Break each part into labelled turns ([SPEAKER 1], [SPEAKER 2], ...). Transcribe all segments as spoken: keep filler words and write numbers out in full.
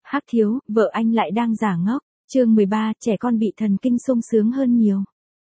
[SPEAKER 1] Hắc thiếu, vợ anh lại đang giả ngốc. Chương mười ba, trẻ con bị thần kinh sung sướng hơn nhiều.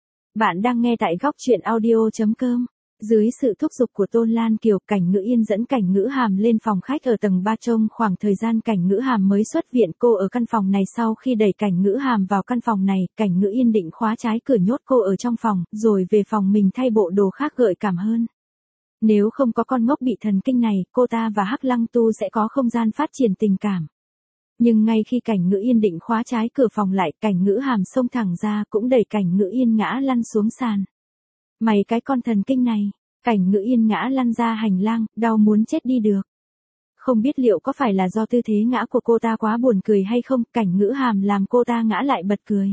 [SPEAKER 1] Bạn đang nghe tại góc truyện audio chấm com. Dưới sự thúc giục của Tôn Lan Kiều, Cảnh Ngữ Yên dẫn Cảnh Ngữ Hàm lên phòng khách ở tầng ba trong khoảng thời gian Cảnh Ngữ Hàm mới xuất viện. Cô ở căn phòng này. Sau khi đẩy Cảnh Ngữ Hàm vào căn phòng này, Cảnh Ngữ Yên định khóa trái cửa nhốt cô ở trong phòng, rồi về phòng mình thay bộ đồ khác gợi cảm hơn. Nếu không có con ngốc bị thần kinh này, cô ta và Hắc Lăng Tu sẽ có không gian phát triển tình cảm. Nhưng ngay khi Cảnh Ngữ Yên định khóa trái cửa phòng lại, Cảnh Ngữ Hàm xông thẳng ra cũng đẩy Cảnh Ngữ Yên ngã lăn xuống sàn. Mày cái con thần kinh này. Cảnh Ngữ Yên ngã lăn ra hành lang, đau muốn chết đi được. Không biết liệu có phải là do tư thế ngã của cô ta quá buồn cười hay không, Cảnh Ngữ Hàm làm cô ta ngã lại bật cười.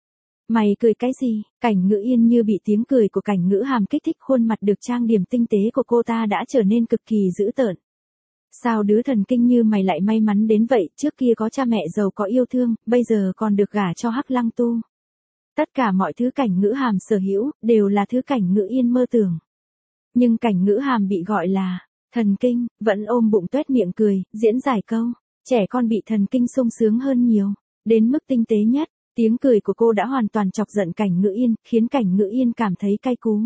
[SPEAKER 1] Mày cười cái gì? Cảnh Ngữ Yên như bị tiếng cười của Cảnh Ngữ Hàm kích thích, khuôn mặt được trang điểm tinh tế của cô ta đã trở nên cực kỳ dữ tợn. Sao đứa thần kinh như mày lại may mắn đến vậy, trước kia có cha mẹ giàu có yêu thương, bây giờ còn được gả cho Hắc Lăng Tu. Tất cả mọi thứ Cảnh Ngữ Hàm sở hữu, đều là thứ Cảnh Ngữ Yên mơ tưởng. Nhưng Cảnh Ngữ Hàm bị gọi là thần kinh, vẫn ôm bụng tuét miệng cười, diễn giải câu, trẻ con bị thần kinh sung sướng hơn nhiều, đến mức tinh tế nhất. Tiếng cười của cô đã hoàn toàn chọc giận Cảnh Ngữ Yên, khiến Cảnh Ngữ Yên cảm thấy cay cú.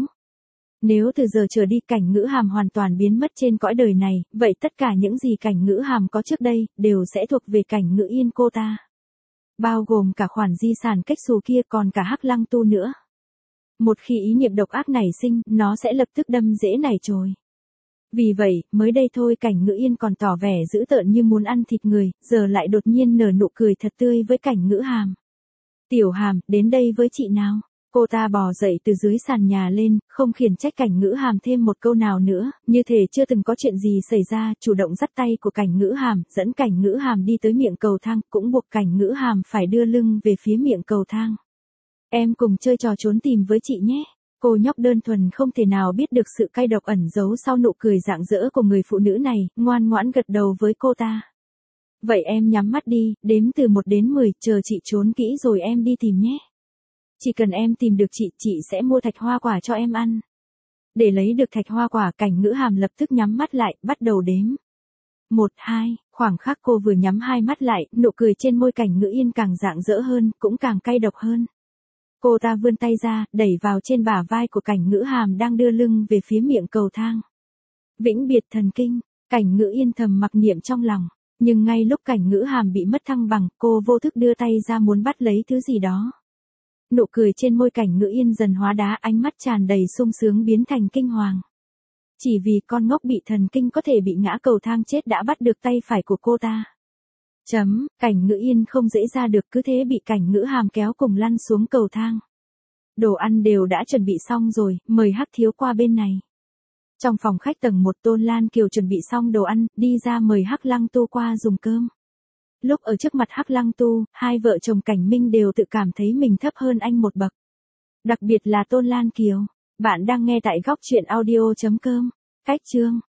[SPEAKER 1] Nếu từ giờ trở đi Cảnh Ngữ Hàm hoàn toàn biến mất trên cõi đời này, vậy tất cả những gì Cảnh Ngữ Hàm có trước đây, đều sẽ thuộc về Cảnh Ngữ Yên cô ta. Bao gồm cả khoản di sản cách xù kia, còn cả Hắc Lăng Tu nữa. Một khi ý niệm độc ác nảy sinh, nó sẽ lập tức đâm rễ nảy chồi. Vì vậy, mới đây thôi Cảnh Ngữ Yên còn tỏ vẻ dữ tợn như muốn ăn thịt người, giờ lại đột nhiên nở nụ cười thật tươi với Cảnh Ngữ Hàm. Tiểu Hàm, đến đây với chị nào. Cô ta bò dậy từ dưới sàn nhà lên, không khiển trách Cảnh Ngữ Hàm thêm một câu nào nữa, như thể chưa từng có chuyện gì xảy ra, chủ động dắt tay của Cảnh Ngữ Hàm, dẫn Cảnh Ngữ Hàm đi tới miệng cầu thang, cũng buộc Cảnh Ngữ Hàm phải đưa lưng về phía miệng cầu thang. Em cùng chơi trò trốn tìm với chị nhé. Cô nhóc đơn thuần không thể nào biết được sự cay độc ẩn giấu sau nụ cười rạng rỡ của người phụ nữ này, ngoan ngoãn gật đầu với cô ta. Vậy em nhắm mắt đi, đếm từ một đến mười, chờ chị trốn kỹ rồi em đi tìm nhé. Chỉ cần em tìm được chị, chị sẽ mua thạch hoa quả cho em ăn. Để lấy được thạch hoa quả, Cảnh Ngữ Hàm lập tức nhắm mắt lại, bắt đầu đếm. Một, hai, khoảng khắc cô vừa nhắm hai mắt lại, nụ cười trên môi Cảnh Ngữ Yên càng rạng rỡ hơn, cũng càng cay độc hơn. Cô ta vươn tay ra, đẩy vào trên bả vai của Cảnh Ngữ Hàm đang đưa lưng về phía miệng cầu thang. Vĩnh biệt thần kinh, Cảnh Ngữ Yên thầm mặc niệm trong lòng. Nhưng ngay lúc Cảnh Ngữ Hàm bị mất thăng bằng, cô vô thức đưa tay ra muốn bắt lấy thứ gì đó. Nụ cười trên môi Cảnh Ngữ Yên dần hóa đá, ánh mắt tràn đầy sung sướng biến thành kinh hoàng. Chỉ vì con ngốc bị thần kinh có thể bị ngã cầu thang chết đã bắt được tay phải của cô ta. Chấm, Cảnh Ngữ Yên không dễ ra được, cứ thế bị Cảnh Ngữ Hàm kéo cùng lăn xuống cầu thang. Đồ ăn đều đã chuẩn bị xong rồi, mời Hắc thiếu qua bên này. Trong phòng khách tầng một, Tôn Lan Kiều chuẩn bị xong đồ ăn, đi ra mời Hắc Lăng Tu qua dùng cơm. Lúc ở trước mặt Hắc Lăng Tu, hai vợ chồng Cảnh Minh đều tự cảm thấy mình thấp hơn anh một bậc. Đặc biệt là Tôn Lan Kiều. Bạn đang nghe tại góc truyện audio chấm com. Cách chương